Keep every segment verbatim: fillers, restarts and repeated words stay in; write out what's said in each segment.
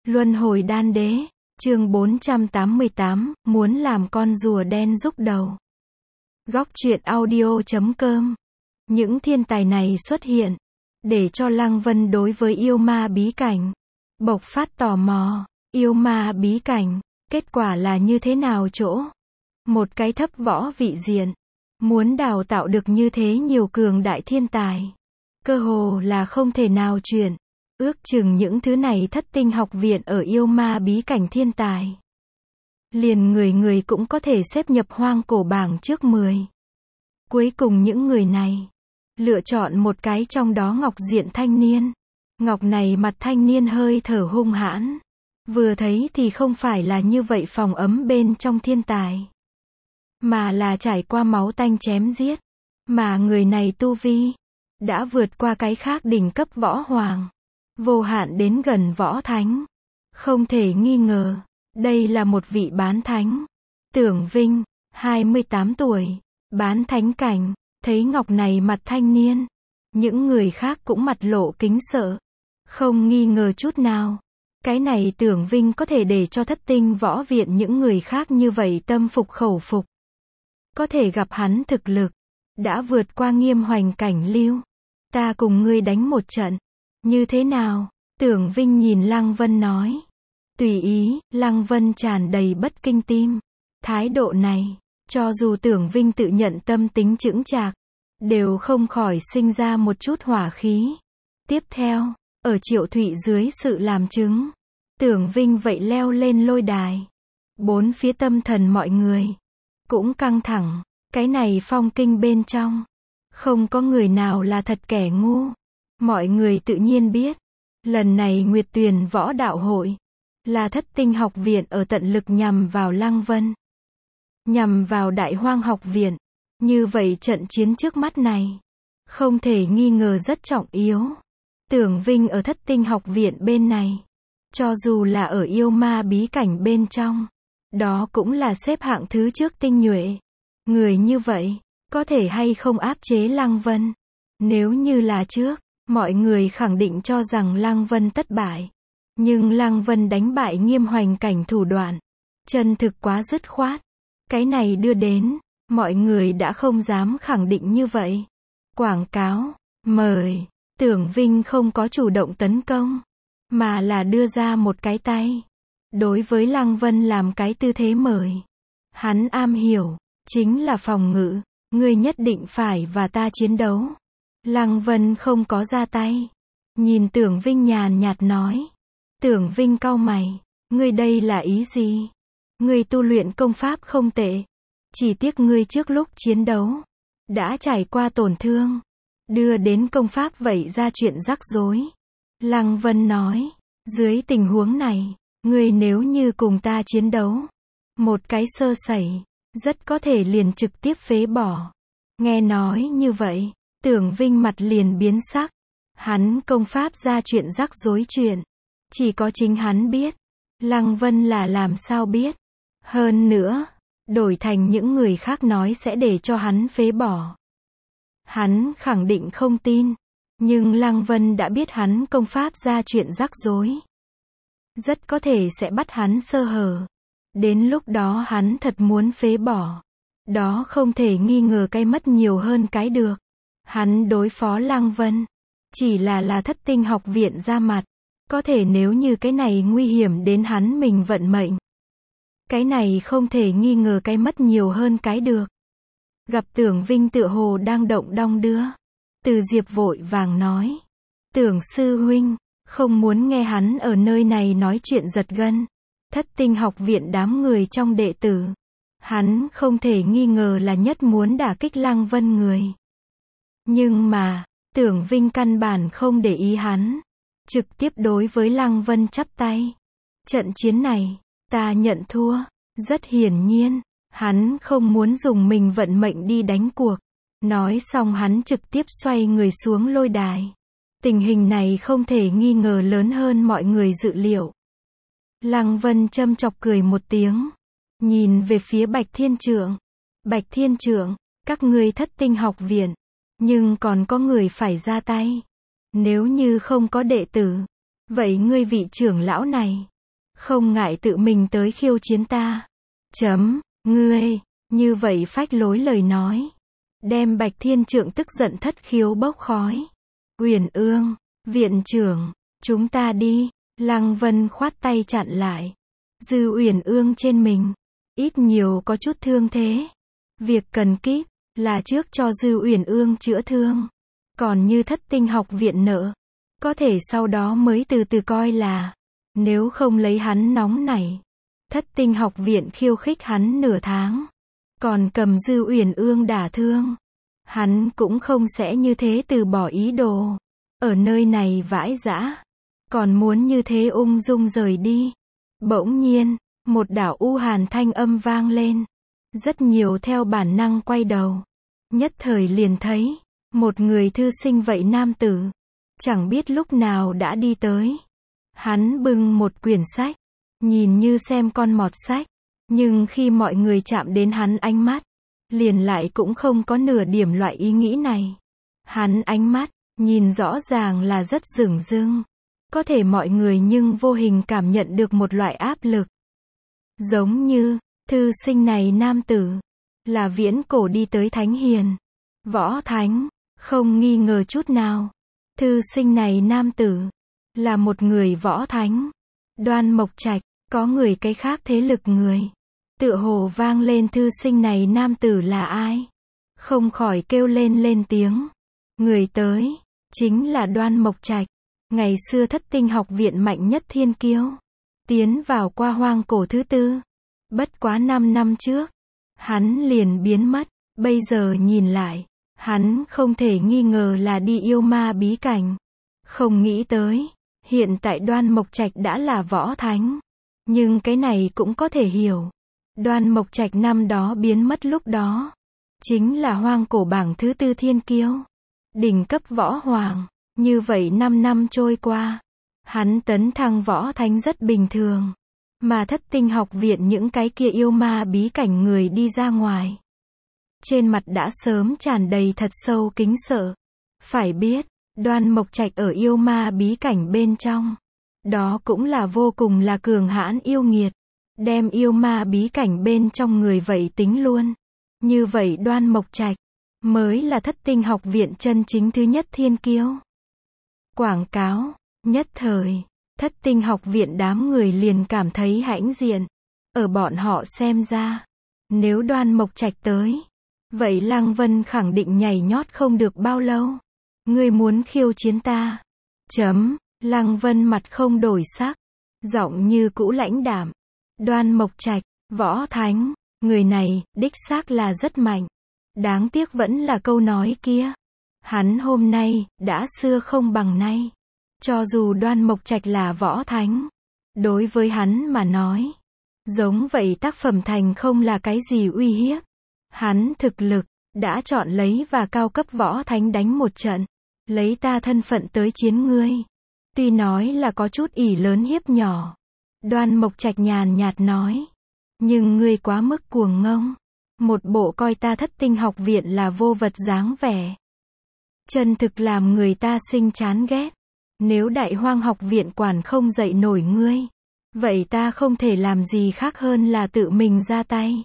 Luân hồi đan đế, chương bốn trăm tám mươi tám, muốn làm con rùa đen rúc đầu. Góc truyện audio chấm com. Những thiên tài này xuất hiện, để cho Lăng Vân đối với yêu ma bí cảnh bộc phát tò mò. Yêu ma bí cảnh, kết quả là như thế nào chỗ? Một cái thấp võ vị diện, muốn đào tạo được như thế nhiều cường đại thiên tài, cơ hồ là không thể nào chuyển. Ước chừng những thứ này thất tinh học viện ở yêu ma bí cảnh thiên tài, liền người người cũng có thể xếp nhập hoang cổ bảng trước mười. Cuối cùng những người này lựa chọn một cái trong đó ngọc diện thanh niên. Ngọc này mặt thanh niên hơi thở hung hãn, vừa thấy thì không phải là như vậy phòng ấm bên trong thiên tài, mà là trải qua máu tanh chém giết. Mà người này tu vi đã vượt qua cái khác đỉnh cấp võ hoàng, vô hạn đến gần võ thánh. Không thể nghi ngờ, đây là một vị bán thánh. Tưởng Vinh, hai mươi tám tuổi, bán thánh cảnh, thấy Ngọc này mặt thanh niên, những người khác cũng mặt lộ kính sợ. Không nghi ngờ chút nào, cái này Tưởng Vinh có thể để cho thất tinh võ viện những người khác như vậy tâm phục khẩu phục. Có thể gặp hắn thực lực đã vượt qua nghiêm hoành cảnh lưu, ta cùng ngươi đánh một trận, như thế nào? Tưởng Vinh nhìn Lăng Vân nói. Tùy ý. Lăng Vân tràn đầy bất kinh tim. Thái độ này, cho dù Tưởng Vinh tự nhận tâm tính chững chạc, đều không khỏi sinh ra một chút hỏa khí. Tiếp theo, ở Triệu Thụy dưới sự làm chứng, Tưởng Vinh vậy leo lên lôi đài. Bốn phía tâm thần mọi người cũng căng thẳng. Cái này phong kinh bên trong, không có người nào là thật kẻ ngu. Mọi người tự nhiên biết, lần này Nguyệt Tuyền Võ Đạo Hội là thất tinh học viện ở tận lực nhằm vào Lăng Vân, nhằm vào Đại Hoang học viện. Như vậy trận chiến trước mắt này, không thể nghi ngờ rất trọng yếu. Tưởng Vinh ở thất tinh học viện bên này, cho dù là ở yêu ma bí cảnh bên trong, đó cũng là xếp hạng thứ trước tinh nhuệ. Người như vậy, có thể hay không áp chế Lăng Vân? Nếu như là trước, mọi người khẳng định cho rằng Lăng Vân thất bại. Nhưng Lăng Vân đánh bại nghiêm hoành cảnh thủ đoạn, chân thực quá dứt khoát. Cái này đưa đến, mọi người đã không dám khẳng định như vậy. Quảng cáo, mời. Tưởng Vinh không có chủ động tấn công, mà là đưa ra một cái tay, đối với Lăng Vân làm cái tư thế mời. Hắn am hiểu, chính là phòng ngự. Ngươi nhất định phải và ta chiến đấu. Lăng Vân không có ra tay, nhìn Tưởng Vinh nhàn nhạt nói. Tưởng Vinh cau mày, ngươi đây là ý gì? Ngươi tu luyện công pháp không tệ, chỉ tiếc ngươi trước lúc chiến đấu đã trải qua tổn thương, đưa đến công pháp vậy ra chuyện rắc rối. Lăng Vân nói, dưới tình huống này, ngươi nếu như cùng ta chiến đấu, một cái sơ sẩy, rất có thể liền trực tiếp phế bỏ. Nghe nói như vậy, Tưởng Vinh mặt liền biến sắc. Hắn công pháp ra chuyện rắc rối chuyện, chỉ có chính hắn biết. Lăng Vân là làm sao biết? Hơn nữa, đổi thành những người khác nói sẽ để cho hắn phế bỏ, hắn khẳng định không tin. Nhưng Lăng Vân đã biết hắn công pháp ra chuyện rắc rối, rất có thể sẽ bắt hắn sơ hở. Đến lúc đó hắn thật muốn phế bỏ, đó không thể nghi ngờ cái mất nhiều hơn cái được. Hắn đối phó Lăng Vân, chỉ là là thất tinh học viện ra mặt. Có thể nếu như cái này nguy hiểm đến hắn mình vận mệnh, cái này không thể nghi ngờ cái mất nhiều hơn cái được. Gặp Tưởng Vinh tựa hồ đang động đong đưa, Từ Diệp vội vàng nói. Tưởng sư huynh, không muốn nghe hắn ở nơi này nói chuyện giật gân. Thất tinh học viện đám người trong đệ tử, hắn không thể nghi ngờ là nhất muốn đả kích Lăng Vân người. Nhưng mà, Tưởng Vinh căn bản không để ý hắn, trực tiếp đối với Lăng Vân chắp tay. Trận chiến này, ta nhận thua. Rất hiển nhiên, hắn không muốn dùng mình vận mệnh đi đánh cuộc. Nói xong hắn trực tiếp xoay người xuống lôi đài. Tình hình này không thể nghi ngờ lớn hơn mọi người dự liệu. Lăng Vân châm chọc cười một tiếng, nhìn về phía Bạch Thiên Trượng. Bạch Thiên Trượng, các ngươi thất tinh học viện, nhưng còn có người phải ra tay. Nếu như không có đệ tử, vậy ngươi vị trưởng lão này, không ngại tự mình tới khiêu chiến ta. Chấm, ngươi, như vậy phách lối lời nói. Đem Bạch Thiên Trượng tức giận thất khiếu bốc khói. Uyển Ương, viện trưởng, chúng ta đi. Lăng Vân khoát tay chặn lại. Dư Uyển Ương trên mình, ít nhiều có chút thương thế. Việc cần kíp, là trước cho Dư Uyển Ương chữa thương. Còn như Thất Tinh học viện nợ, có thể sau đó mới từ từ coi là. Nếu không lấy hắn nóng nảy, Thất Tinh học viện khiêu khích hắn nửa tháng, còn cầm Dư Uyển Ương đả thương, hắn cũng không sẽ như thế từ bỏ ý đồ. Ở nơi này vãi dã, còn muốn như thế ung dung rời đi. Bỗng nhiên, một đạo u hàn thanh âm vang lên. Rất nhiều theo bản năng quay đầu. Nhất thời liền thấy, một người thư sinh vậy nam tử, chẳng biết lúc nào đã đi tới. Hắn bưng một quyển sách, nhìn như xem con mọt sách, nhưng khi mọi người chạm đến hắn ánh mắt, liền lại cũng không có nửa điểm loại ý nghĩ này. Hắn ánh mắt, nhìn rõ ràng là rất dửng dưng. Có thể mọi người nhưng vô hình cảm nhận được một loại áp lực. Giống như, thư sinh này nam tử, là viễn cổ đi tới thánh hiền. Võ thánh, không nghi ngờ chút nào. Thư sinh này nam tử, là một người võ thánh. Đoan Mộc Trạch, có người cái khác thế lực người. Tựa hồ vang lên thư sinh này nam tử là ai. Không khỏi kêu lên lên tiếng. Người tới, chính là Đoan Mộc Trạch. Ngày xưa Thất Tinh học viện mạnh nhất thiên kiêu. Tiến vào qua hoang cổ thứ tư. Bất quá năm năm trước, hắn liền biến mất. Bây giờ nhìn lại, hắn không thể nghi ngờ là đi yêu ma bí cảnh. Không nghĩ tới, hiện tại Đoan Mộc Trạch đã là võ thánh. Nhưng cái này cũng có thể hiểu. Đoan Mộc Trạch năm đó biến mất lúc đó, chính là hoang cổ bảng thứ tư thiên kiêu. Đỉnh cấp võ hoàng. Như vậy năm năm trôi qua, hắn tấn thăng võ thánh rất bình thường. Mà Thất Tinh học viện những cái kia yêu ma bí cảnh người đi ra ngoài. Trên mặt đã sớm tràn đầy thật sâu kính sợ. Phải biết, Đoan Mộc Trạch ở yêu ma bí cảnh bên trong. Đó cũng là vô cùng là cường hãn yêu nghiệt. Đem yêu ma bí cảnh bên trong người vậy tính luôn. Như vậy Đoan Mộc Trạch, mới là Thất Tinh học viện chân chính thứ nhất thiên kiêu. Quảng cáo, nhất thời, Thất Tinh học viện đám người liền cảm thấy hãnh diện. Ở bọn họ xem ra, nếu Đoan Mộc Trạch tới, vậy Lăng Vân khẳng định nhảy nhót không được bao lâu. Ngươi muốn khiêu chiến ta? Chấm, Lăng Vân mặt không đổi sắc, giọng như cũ lãnh đạm. Đoan Mộc Trạch, võ thánh, người này, đích xác là rất mạnh. Đáng tiếc vẫn là câu nói kia. Hắn hôm nay, đã xưa không bằng nay. Cho dù Đoan Mộc Trạch là võ thánh, đối với hắn mà nói, giống vậy tác phẩm thành không là cái gì uy hiếp. Hắn thực lực, đã chọn lấy và cao cấp võ thánh đánh một trận, lấy ta thân phận tới chiến ngươi. Tuy nói là có chút ỷ lớn hiếp nhỏ. Đoan Mộc Trạch nhàn nhạt nói. Nhưng ngươi quá mức cuồng ngông. Một bộ coi ta Thất Tinh học viện là vô vật dáng vẻ. Chân thực làm người ta sinh chán ghét. Nếu Đại Hoang học viện quản không dạy nổi ngươi, vậy ta không thể làm gì khác hơn là tự mình ra tay.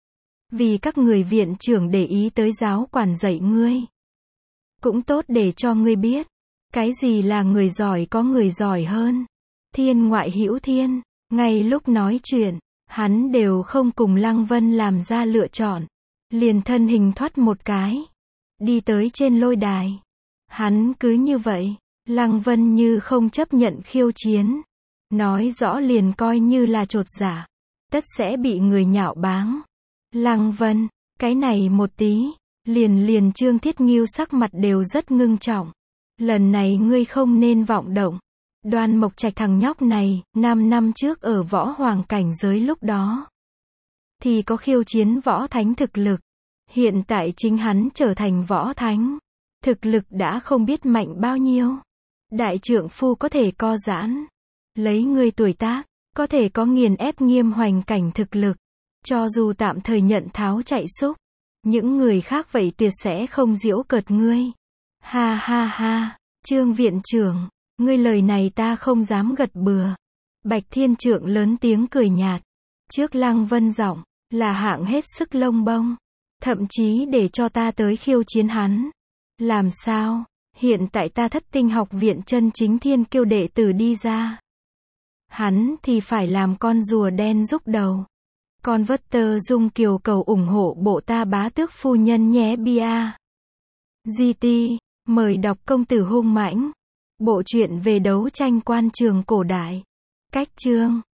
Vì các người viện trưởng để ý tới giáo quản dạy ngươi. Cũng tốt để cho ngươi biết, cái gì là người giỏi có người giỏi hơn. Thiên ngoại hữu thiên, ngay lúc nói chuyện, hắn đều không cùng Lăng Vân làm ra lựa chọn. Liền thân hình thoát một cái, đi tới trên lôi đài. Hắn cứ như vậy, Lăng Vân như không chấp nhận khiêu chiến. Nói rõ liền coi như là chột dạ, tất sẽ bị người nhạo báng. Lăng Vân, cái này một tí, liền liền Trương Thiết Nghiêu sắc mặt đều rất ngưng trọng. Lần này ngươi không nên vọng động. Đoan Mộc Trạch thằng nhóc này, năm năm trước ở võ hoàng cảnh giới lúc đó, thì có khiêu chiến võ thánh thực lực. Hiện tại chính hắn trở thành võ thánh. Thực lực đã không biết mạnh bao nhiêu. Đại trượng phu có thể co giãn. Lấy ngươi tuổi tác, có thể có nghiền ép nghiêm hoành cảnh thực lực. Cho dù tạm thời nhận tháo chạy xúc, những người khác vậy tuyệt sẽ không giễu cợt ngươi. Ha ha ha, Trương viện trưởng, ngươi lời này ta không dám gật bừa. Bạch Thiên Trượng lớn tiếng cười nhạt. Trước Lăng Vân giọng, là hạng hết sức lông bông. Thậm chí để cho ta tới khiêu chiến hắn. Làm sao? Hiện tại ta Thất Tinh học viện chân chính thiên kiêu đệ tử đi ra. Hắn thì phải làm con rùa đen rúc đầu. Con vất tơ dung kiều cầu ủng hộ bộ ta bá tước phu nhân nhé bia. giê tê, mời đọc Công tử hung mãnh. Bộ truyện về đấu tranh quan trường cổ đại. Cách chương